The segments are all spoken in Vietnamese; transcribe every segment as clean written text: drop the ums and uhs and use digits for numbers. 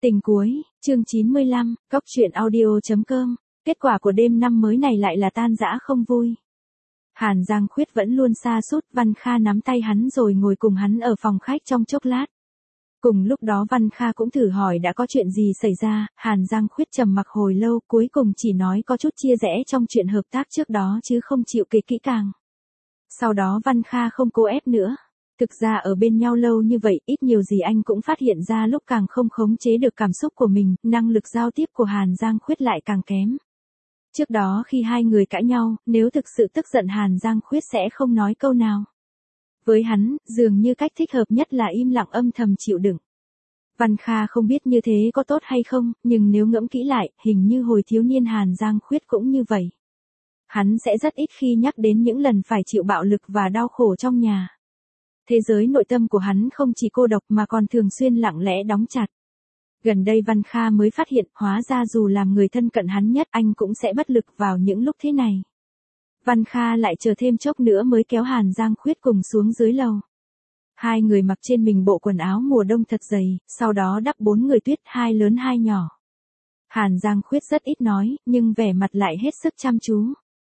Tình cuối, chương 95, Cóc truyện audio.com. Kết quả của đêm năm mới này lại là tan rã không vui. Hàn Giang Khuyết vẫn luôn sa sút, Văn Kha nắm tay hắn rồi ngồi cùng hắn ở phòng khách trong chốc lát. Cùng lúc đó Văn Kha cũng thử hỏi đã có chuyện gì xảy ra, Hàn Giang Khuyết trầm mặc hồi lâu, cuối cùng chỉ nói có chút chia rẽ trong chuyện hợp tác trước đó chứ không chịu kể kỹ càng. Sau đó Văn Kha không cố ép nữa. Thực ra ở bên nhau lâu như vậy, ít nhiều gì anh cũng phát hiện ra lúc càng không khống chế được cảm xúc của mình, năng lực giao tiếp của Hàn Giang Khuyết lại càng kém. Trước đó khi hai người cãi nhau, nếu thực sự tức giận Hàn Giang Khuyết sẽ không nói câu nào. Với hắn, dường như cách thích hợp nhất là im lặng âm thầm chịu đựng. Văn Kha không biết như thế có tốt hay không, nhưng nếu ngẫm kỹ lại, hình như hồi thiếu niên Hàn Giang Khuyết cũng như vậy. Hắn sẽ rất ít khi nhắc đến những lần phải chịu bạo lực và đau khổ trong nhà. Thế giới nội tâm của hắn không chỉ cô độc mà còn thường xuyên lặng lẽ đóng chặt. Gần đây Văn Kha mới phát hiện, hóa ra dù làm người thân cận hắn nhất, anh cũng sẽ bất lực vào những lúc thế này. Văn Kha lại chờ thêm chốc nữa mới kéo Hàn Giang Khuyết cùng xuống dưới lầu. Hai người mặc trên mình bộ quần áo mùa đông thật dày, sau đó đắp 4 người tuyết, 2 lớn 2 nhỏ. Hàn Giang Khuyết rất ít nói, nhưng vẻ mặt lại hết sức chăm chú.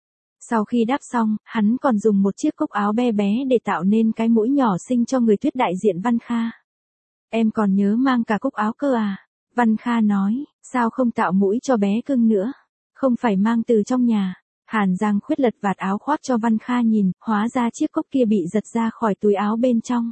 Sau khi đắp xong, hắn còn dùng một chiếc cúc áo bé bé để tạo nên cái mũi nhỏ xinh cho người tuyết đại diện Văn Kha. Em còn nhớ mang cả cúc áo cơ à? Văn Kha nói, sao không tạo mũi cho bé cưng nữa? Không phải mang từ trong nhà. Hàn Giang Khuyết lật vạt áo khoác cho Văn Kha nhìn, hóa ra chiếc cúc kia bị giật ra khỏi túi áo bên trong.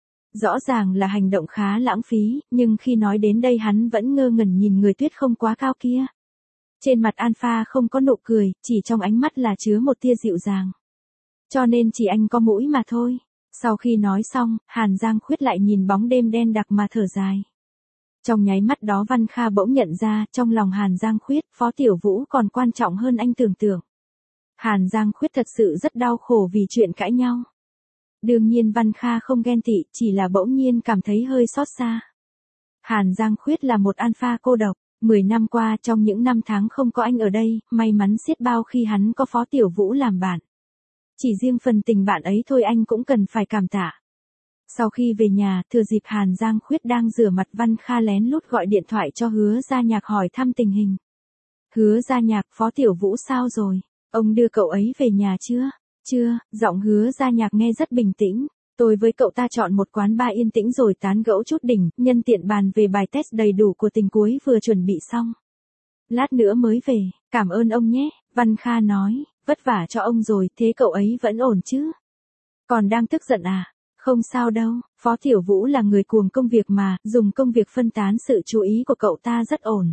Rõ ràng là hành động khá lãng phí, nhưng khi nói đến đây hắn vẫn ngơ ngẩn nhìn người tuyết không quá cao kia. Trên mặt Alpha không có nụ cười, chỉ trong ánh mắt là chứa một tia dịu dàng. Cho nên chỉ anh có mũi mà thôi. Sau khi nói xong, Hàn Giang Khuyết lại nhìn bóng đêm đen đặc mà thở dài. Trong nháy mắt đó Văn Kha bỗng nhận ra, trong lòng Hàn Giang Khuyết, Phó Tiểu Vũ còn quan trọng hơn anh tưởng tượng. Hàn Giang Khuyết thật sự rất đau khổ vì chuyện cãi nhau. Đương nhiên Văn Kha không ghen tị, chỉ là bỗng nhiên cảm thấy hơi xót xa. Hàn Giang Khuyết là một alpha cô độc. 10 năm qua trong những năm tháng không có anh ở đây, may mắn xiết bao khi hắn có Phó Tiểu Vũ làm bạn. Chỉ riêng phần tình bạn ấy thôi anh cũng cần phải cảm tạ. Sau khi về nhà, thừa dịp Hàn Giang Khuyết đang rửa mặt, Văn Kha lén lút gọi điện thoại cho Hứa Gia Nhạc hỏi thăm tình hình. Hứa Gia Nhạc, Phó Tiểu Vũ sao rồi? Ông đưa cậu ấy về nhà chưa? Chưa, giọng Hứa Gia Nhạc nghe rất bình tĩnh. Tôi với cậu ta chọn một quán bar yên tĩnh rồi tán gẫu chút đỉnh, nhân tiện bàn về bài test đầy đủ của tình cuối vừa chuẩn bị xong. Lát nữa mới về, cảm ơn ông nhé, Văn Kha nói, vất vả cho ông rồi, thế cậu ấy vẫn ổn chứ? Còn đang tức giận à? Không sao đâu, Phó Tiểu Vũ là người cuồng công việc mà, dùng công việc phân tán sự chú ý của cậu ta rất ổn.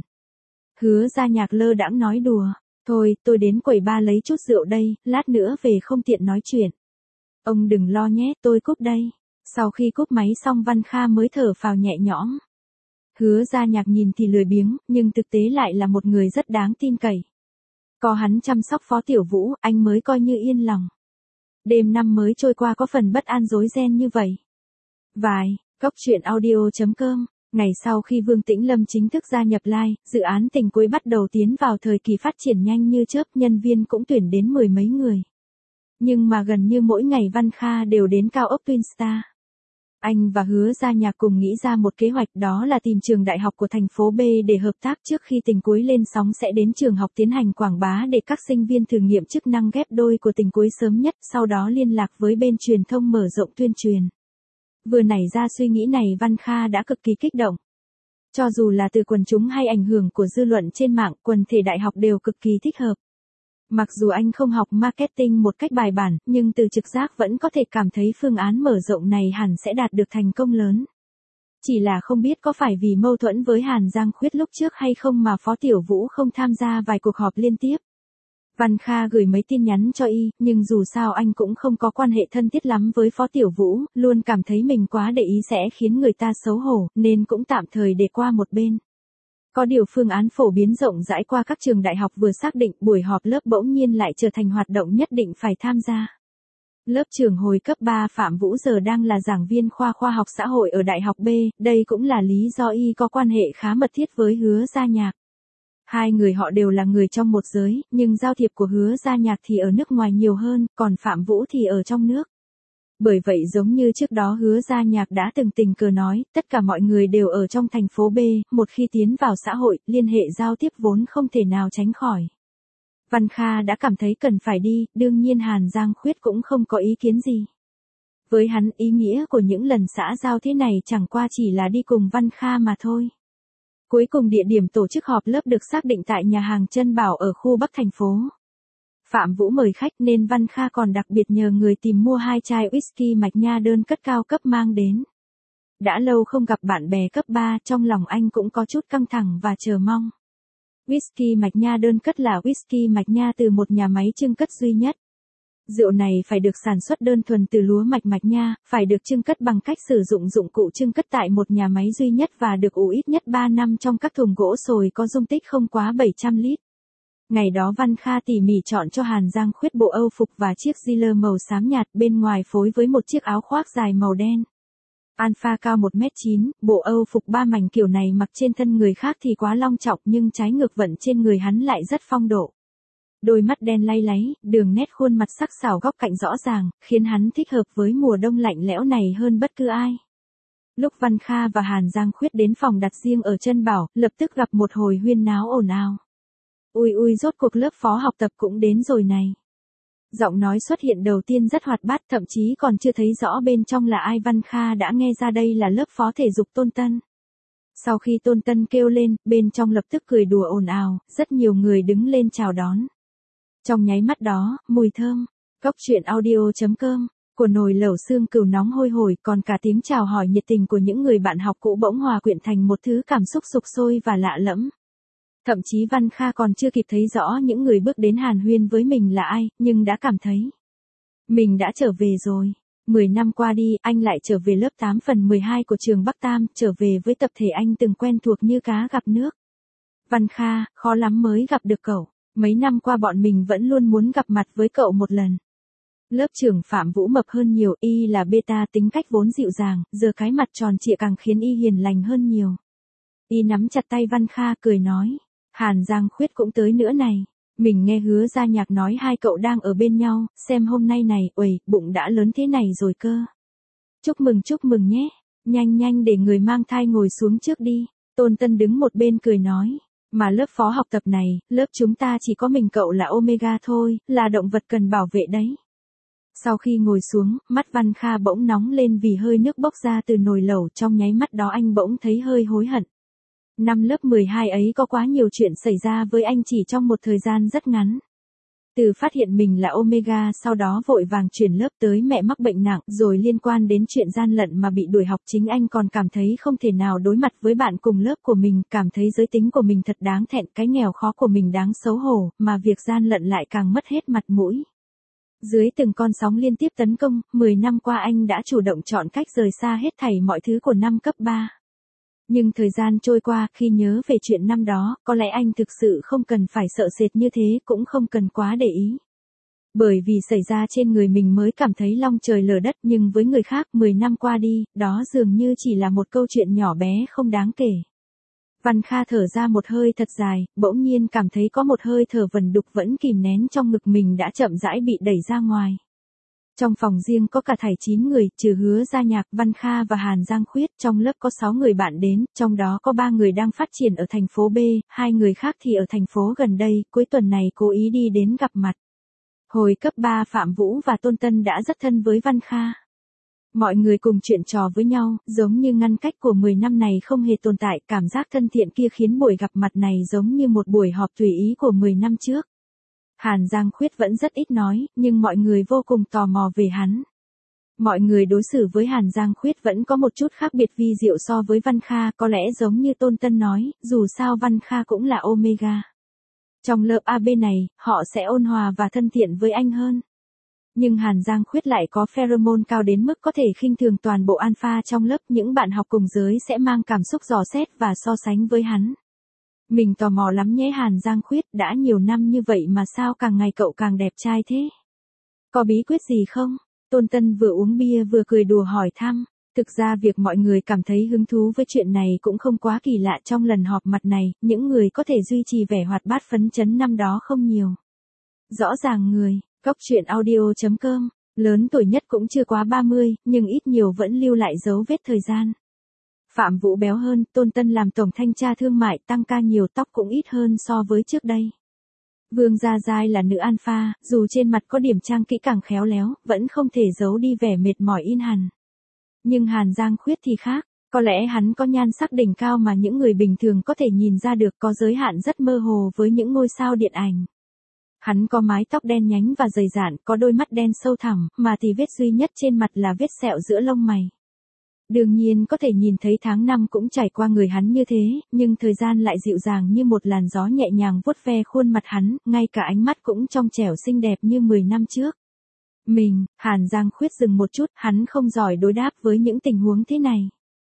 Hứa Gia Nhạc lơ đãng nói đùa, thôi, tôi đến quầy bar lấy chút rượu đây, lát nữa về không tiện nói chuyện. Ông đừng lo nhé, tôi cúp đây. Sau khi cúp máy xong Văn Kha mới thở phào nhẹ nhõm. Hứa Gia Nhạc nhìn thì lười biếng, nhưng thực tế lại là một người rất đáng tin cậy. Có hắn chăm sóc Phó Tiểu Vũ, anh mới coi như yên lòng. Đêm năm mới trôi qua có phần bất an rối ren như vậy. Cóc truyện audio.com. Ngày sau khi Vương Tĩnh Lâm chính thức gia nhập Live, dự án tình cuối bắt đầu tiến vào thời kỳ phát triển nhanh như chớp, nhân viên cũng tuyển đến 10 mấy người. Nhưng mà gần như mỗi ngày Văn Kha đều đến cao ốc Twin Star. Anh và Hứa Gia Nhạc cùng nghĩ ra một kế hoạch, đó là tìm trường đại học của thành phố B để hợp tác. Trước khi tình cuối lên sóng sẽ đến trường học tiến hành quảng bá để các sinh viên thử nghiệm chức năng ghép đôi của tình cuối sớm nhất, sau đó liên lạc với bên truyền thông mở rộng tuyên truyền. Vừa nảy ra suy nghĩ này Văn Kha đã cực kỳ kích động. Cho dù là từ quần chúng hay ảnh hưởng của dư luận trên mạng, quần thể đại học đều cực kỳ thích hợp. Mặc dù anh không học marketing một cách bài bản, nhưng từ trực giác vẫn có thể cảm thấy phương án mở rộng này hẳn sẽ đạt được thành công lớn. Chỉ là không biết có phải vì mâu thuẫn với Hàn Giang Khuyết lúc trước hay không mà Phó Tiểu Vũ không tham gia vài cuộc họp liên tiếp. Văn Kha gửi mấy tin nhắn cho y, nhưng dù sao anh cũng không có quan hệ thân thiết lắm với Phó Tiểu Vũ, luôn cảm thấy mình quá để ý sẽ khiến người ta xấu hổ, nên cũng tạm thời để qua một bên. Có điều phương án phổ biến rộng rãi qua các trường đại học vừa xác định, buổi họp lớp bỗng nhiên lại trở thành hoạt động nhất định phải tham gia. Lớp trưởng hồi cấp 3 Phạm Vũ giờ đang là giảng viên khoa khoa học xã hội ở Đại học B, đây cũng là lý do y có quan hệ khá mật thiết với Hứa Gia Nhạc. Hai người họ đều là người trong một giới, nhưng giao thiệp của Hứa Gia Nhạc thì ở nước ngoài nhiều hơn, còn Phạm Vũ thì ở trong nước. Bởi vậy giống như trước đó Hứa Gia Nhạc đã từng tình cờ nói, tất cả mọi người đều ở trong thành phố B, một khi tiến vào xã hội, liên hệ giao tiếp vốn không thể nào tránh khỏi. Văn Kha đã cảm thấy cần phải đi, đương nhiên Hàn Giang Khuyết cũng không có ý kiến gì. Với hắn, ý nghĩa của những lần xã giao thế này chẳng qua chỉ là đi cùng Văn Kha mà thôi. Cuối cùng địa điểm tổ chức họp lớp được xác định tại nhà hàng Trân Bảo ở khu Bắc thành phố. Phạm Vũ mời khách nên Văn Kha còn đặc biệt nhờ người tìm mua 2 chai whisky mạch nha đơn cất cao cấp mang đến. Đã lâu không gặp bạn bè cấp 3, trong lòng anh cũng có chút căng thẳng và chờ mong. Whisky mạch nha đơn cất là whisky mạch nha từ một nhà máy chưng cất duy nhất. Rượu này phải được sản xuất đơn thuần từ lúa mạch mạch nha, phải được chưng cất bằng cách sử dụng dụng cụ chưng cất tại một nhà máy duy nhất và được ủ ít nhất 3 năm trong các thùng gỗ sồi có dung tích không quá 700 lít. Ngày đó Văn Kha tỉ mỉ chọn cho Hàn Giang Khuyết bộ Âu phục và chiếc Ziller màu xám nhạt bên ngoài phối với một chiếc áo khoác dài màu đen. Alpha cao 1m9, bộ Âu phục 3 mảnh kiểu này mặc trên thân người khác thì quá long trọng nhưng trái ngược vận trên người hắn lại rất phong độ. Đôi mắt đen lay láy, đường nét khuôn mặt sắc sảo góc cạnh rõ ràng, khiến hắn thích hợp với mùa đông lạnh lẽo này hơn bất cứ ai. Lúc Văn Kha và Hàn Giang Khuyết đến phòng đặt riêng ở Trân Bảo, lập tức gặp một hồi huyên náo ồn ào. Ui ui, rốt cuộc lớp phó học tập cũng đến rồi này. Giọng nói xuất hiện đầu tiên rất hoạt bát, thậm chí còn chưa thấy rõ bên trong là ai. Văn Kha đã nghe ra đây là lớp phó thể dục Tôn Tân. Sau khi Tôn Tân kêu lên, bên trong lập tức cười đùa ồn ào, rất nhiều người đứng lên chào đón. Trong nháy mắt đó, mùi thơm, cốc truyện audio.com, của nồi lẩu xương cừu nóng hôi hổi, còn cả tiếng chào hỏi nhiệt tình của những người bạn học cũ bỗng hòa quyện thành một thứ cảm xúc sục sôi và lạ lẫm. Thậm chí Văn Kha còn chưa kịp thấy rõ những người bước đến hàn huyên với mình là ai, nhưng đã cảm thấy mình đã trở về rồi. 10 năm qua đi, anh lại trở về lớp 8 phần 12 của trường Bắc Tam, trở về với tập thể anh từng quen thuộc như cá gặp nước. Văn Kha, khó lắm mới gặp được cậu. Mấy năm qua bọn mình vẫn luôn muốn gặp mặt với cậu một lần. Lớp trưởng Phạm Vũ mập hơn nhiều, y là beta, tính cách vốn dịu dàng, giờ cái mặt tròn trịa càng khiến y hiền lành hơn nhiều. Y nắm chặt tay Văn Kha cười nói, Hàn Giang Khuyết cũng tới nữa này. Mình nghe Hứa Gia Nhạc nói hai cậu đang ở bên nhau, xem hôm nay này, uầy, bụng đã lớn thế này rồi cơ. Chúc mừng nhé, nhanh nhanh để người mang thai ngồi xuống trước đi. Tôn Tân đứng một bên cười nói. Mà lớp phó học tập này, lớp chúng ta chỉ có mình cậu là Omega thôi, là động vật cần bảo vệ đấy. Sau khi ngồi xuống, mắt Văn Kha bỗng nóng lên vì hơi nước bốc ra từ nồi lẩu, trong nháy mắt đó anh bỗng thấy hơi hối hận. Năm lớp 12 ấy có quá nhiều chuyện xảy ra với anh chỉ trong một thời gian rất ngắn. Từ phát hiện mình là Omega, sau đó vội vàng chuyển lớp tới mẹ mắc bệnh nặng, rồi liên quan đến chuyện gian lận mà bị đuổi học, chính anh còn cảm thấy không thể nào đối mặt với bạn cùng lớp của mình, cảm thấy giới tính của mình thật đáng thẹn, cái nghèo khó của mình đáng xấu hổ, mà việc gian lận lại càng mất hết mặt mũi. Dưới từng con sóng liên tiếp tấn công, 10 năm qua anh đã chủ động chọn cách rời xa hết thảy mọi thứ của năm cấp 3. Nhưng thời gian trôi qua, khi nhớ về chuyện năm đó, có lẽ anh thực sự không cần phải sợ sệt như thế, cũng không cần quá để ý. Bởi vì xảy ra trên người mình mới cảm thấy long trời lở đất, nhưng với người khác 10 năm qua đi, đó dường như chỉ là một câu chuyện nhỏ bé không đáng kể. Văn Kha thở ra một hơi thật dài, bỗng nhiên cảm thấy có một hơi thở vẩn đục vẫn kìm nén trong ngực mình đã chậm rãi bị đẩy ra ngoài. Trong phòng riêng có cả thảy 9 người, trừ Hứa Gia Nhạc, Văn Kha và Hàn Giang Khuyết, trong lớp có 6 người bạn đến, trong đó có 3 người đang phát triển ở thành phố B, 2 người khác thì ở thành phố gần đây, cuối tuần này cố ý đi đến gặp mặt. Hồi cấp 3 Phạm Vũ và Tôn Tân đã rất thân với Văn Kha. Mọi người cùng chuyện trò với nhau, giống như ngăn cách của 10 năm này không hề tồn tại, cảm giác thân thiện kia khiến buổi gặp mặt này giống như một buổi họp tùy ý của 10 năm trước. Hàn Giang Khuyết vẫn rất ít nói, nhưng mọi người vô cùng tò mò về hắn. Mọi người đối xử với Hàn Giang Khuyết vẫn có một chút khác biệt vi diệu so với Văn Kha, có lẽ giống như Tôn Tân nói, dù sao Văn Kha cũng là Omega. Trong lớp AB này, họ sẽ ôn hòa và thân thiện với anh hơn. Nhưng Hàn Giang Khuyết lại có pheromone cao đến mức có thể khinh thường toàn bộ alpha trong lớp, những bạn học cùng giới sẽ mang cảm xúc dò xét và so sánh với hắn. Mình tò mò lắm nhé Hàn Giang Khuyết, đã nhiều năm như vậy mà sao càng ngày cậu càng đẹp trai thế? Có bí quyết gì không? Tôn Tân vừa uống bia vừa cười đùa hỏi thăm. Thực ra việc mọi người cảm thấy hứng thú với chuyện này cũng không quá kỳ lạ, trong lần họp mặt này, những người có thể duy trì vẻ hoạt bát phấn chấn năm đó không nhiều. Rõ ràng người, cốc truyện audio.com Lớn tuổi nhất cũng chưa quá 30, nhưng ít nhiều vẫn lưu lại dấu vết thời gian. Phạm Vũ béo hơn, Tôn Tân làm tổng thanh tra thương mại tăng ca nhiều, tóc cũng ít hơn so với trước đây. Vương Gia Giai là nữ alpha, dù trên mặt có điểm trang kỹ càng khéo léo, vẫn không thể giấu đi vẻ mệt mỏi in hằn. Nhưng Hàn Giang Khuyết thì khác, có lẽ hắn có nhan sắc đỉnh cao mà những người bình thường có thể nhìn ra được, có giới hạn rất mơ hồ với những ngôi sao điện ảnh. Hắn có mái tóc đen nhánh và dày dạn, có đôi mắt đen sâu thẳm, mà thì vết duy nhất trên mặt là vết sẹo giữa lông mày. Đương nhiên có thể nhìn thấy tháng năm cũng trải qua người hắn như thế, nhưng thời gian lại dịu dàng như một làn gió nhẹ nhàng vuốt ve khuôn mặt hắn, ngay cả ánh mắt cũng trong trẻo xinh đẹp như 10 năm trước. Hàn Giang Khuyết dừng một chút, hắn không giỏi đối đáp với những tình huống thế này.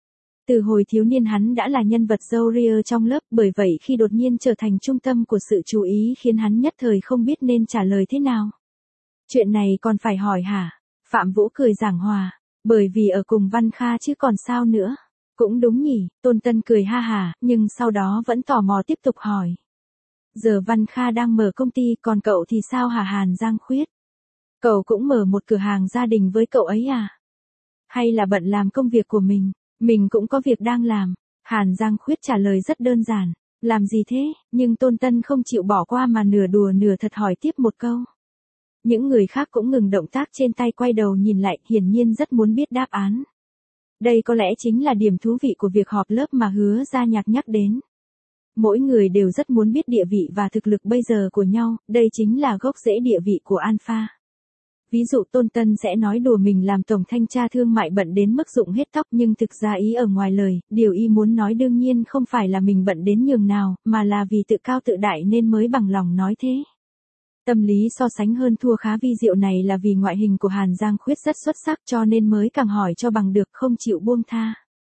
Từ hồi thiếu niên hắn đã là nhân vật râu ria trong lớp, bởi vậy khi đột nhiên trở thành trung tâm của sự chú ý khiến hắn nhất thời không biết nên trả lời thế nào. Chuyện này còn phải hỏi hả? Phạm Vũ cười giảng hòa. Bởi vì ở cùng Văn Kha chứ còn sao nữa. Cũng đúng nhỉ, Tôn Tân cười ha hà, nhưng sau đó vẫn tò mò tiếp tục hỏi. Giờ Văn Kha đang mở công ty, còn cậu thì sao hả Hàn Giang Khuyết? Cậu cũng mở một cửa hàng gia đình với cậu ấy à? Hay là bận làm công việc của mình? Mình cũng có việc đang làm. Hàn Giang Khuyết trả lời rất đơn giản. Làm gì thế? Nhưng Tôn Tân không chịu bỏ qua mà nửa đùa nửa thật hỏi tiếp một câu. Những người khác cũng ngừng động tác trên tay, quay đầu nhìn lại, hiển nhiên rất muốn biết đáp án. Đây có lẽ chính là điểm thú vị của việc họp lớp mà Hứa Gia Nhạc nhắc đến. Mỗi người đều rất muốn biết địa vị và thực lực bây giờ của nhau, đây chính là gốc rễ địa vị của Alpha. Ví dụ Tôn Tân sẽ nói đùa mình làm tổng thanh tra thương mại bận đến mức rụng hết tóc, nhưng thực ra ý ở ngoài lời, điều y muốn nói đương nhiên không phải là mình bận đến nhường nào, mà là vì tự cao tự đại nên mới bằng lòng nói thế. Tâm lý so sánh hơn thua khá vi diệu này là vì ngoại hình của Hàn Giang Khuyết rất xuất sắc cho nên mới càng hỏi cho bằng được, không chịu buông tha.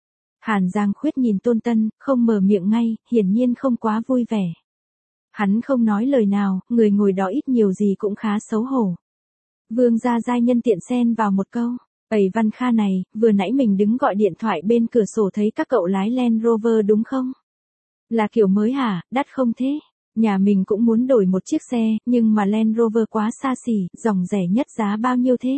Hàn Giang Khuyết nhìn Tôn Tân, không mở miệng ngay, hiển nhiên không quá vui vẻ. Hắn không nói lời nào, người ngồi đó ít nhiều gì cũng khá xấu hổ. Vương Gia Giai nhân tiện xen vào một câu. Ẩy Văn Kha này, vừa nãy mình đứng gọi điện thoại bên cửa sổ thấy các cậu lái Land Rover đúng không? Là kiểu mới hả, đắt không thế? Nhà mình cũng muốn đổi một chiếc xe, nhưng mà Land Rover quá xa xỉ, dòng rẻ nhất giá bao nhiêu thế?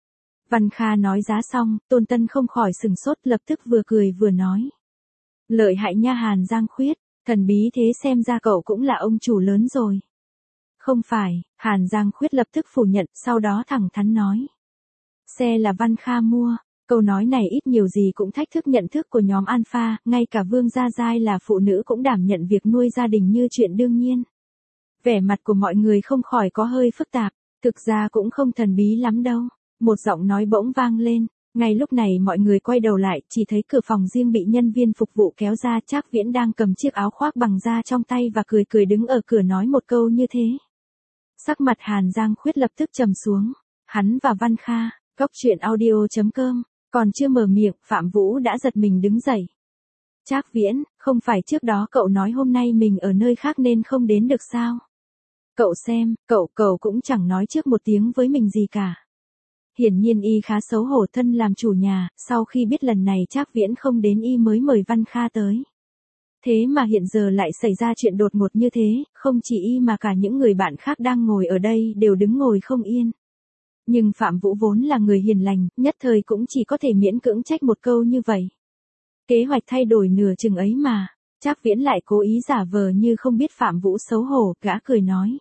Văn Kha nói giá xong, Tôn Tân không khỏi sừng sốt, lập tức vừa cười vừa nói. Lợi hại nha Hàn Giang Khuyết, thần bí thế xem ra cậu cũng là ông chủ lớn rồi. Không phải, Hàn Giang Khuyết lập tức phủ nhận, sau đó thẳng thắn nói. Xe là Văn Kha mua. Câu nói này ít nhiều gì cũng thách thức nhận thức của nhóm Alpha, ngay cả Vương Gia Giai là phụ nữ cũng đảm nhận việc nuôi gia đình như chuyện đương nhiên. Vẻ mặt của mọi người không khỏi có hơi phức tạp, thực ra cũng không thần bí lắm đâu. Một giọng nói bỗng vang lên, ngay lúc này mọi người quay đầu lại, chỉ thấy cửa phòng riêng bị nhân viên phục vụ kéo ra, Trác Viễn đang cầm chiếc áo khoác bằng da trong tay và cười cười đứng ở cửa nói một câu như thế. Sắc mặt Hàn Giang Khuyết lập tức trầm xuống, hắn và Văn Kha, Cốc Truyện Audio.com. Còn chưa mở miệng, Phạm Vũ đã giật mình đứng dậy. Trác Viễn, không phải trước đó cậu nói hôm nay mình ở nơi khác nên không đến được sao? Cậu xem, cậu cũng chẳng nói trước một tiếng với mình gì cả. Hiển nhiên y khá xấu hổ, thân làm chủ nhà, sau khi biết lần này Trác Viễn không đến y mới mời Văn Kha tới. Thế mà hiện giờ lại xảy ra chuyện đột ngột như thế, không chỉ y mà cả những người bạn khác đang ngồi ở đây đều đứng ngồi không yên. Nhưng Phạm Vũ vốn là người hiền lành, nhất thời cũng chỉ có thể miễn cưỡng trách một câu như vậy. Kế hoạch thay đổi nửa chừng ấy mà, Trác Viễn lại cố ý giả vờ như không biết Phạm Vũ xấu hổ, gã cười nói.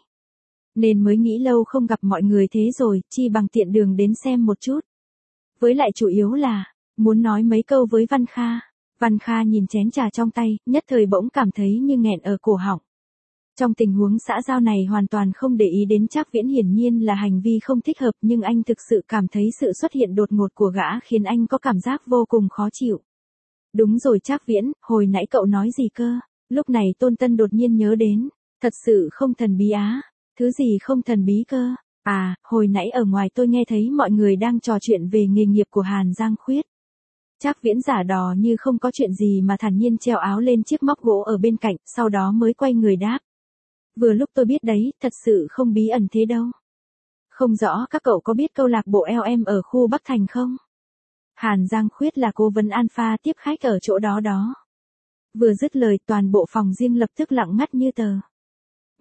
Nên mới nghĩ lâu không gặp mọi người thế rồi, chi bằng tiện đường đến xem một chút. Với lại chủ yếu là, muốn nói mấy câu với Văn Kha. Văn Kha nhìn chén trà trong tay, nhất thời bỗng cảm thấy như nghẹn ở cổ họng. Trong tình huống xã giao này hoàn toàn không để ý đến Trác Viễn hiển nhiên là hành vi không thích hợp, nhưng anh thực sự cảm thấy sự xuất hiện đột ngột của gã khiến anh có cảm giác vô cùng khó chịu. Đúng rồi Trác Viễn, hồi nãy cậu nói gì cơ? Lúc này Tôn Tân đột nhiên nhớ đến, thật sự không thần bí á, thứ gì không thần bí cơ? À, hồi nãy ở ngoài tôi nghe thấy mọi người đang trò chuyện về nghề nghiệp của Hàn Giang Khuyết. Trác Viễn giả đò như không có chuyện gì mà thản nhiên treo áo lên chiếc móc gỗ ở bên cạnh, sau đó mới quay người đáp. Vừa lúc tôi biết đấy, thật sự không bí ẩn thế đâu. Không rõ các cậu có biết câu lạc bộ LM ở khu Bắc Thành không? Hàn Giang Khuyết là cố vấn Alpha tiếp khách ở chỗ đó đó. Vừa dứt lời toàn bộ phòng riêng lập tức lặng ngắt như tờ.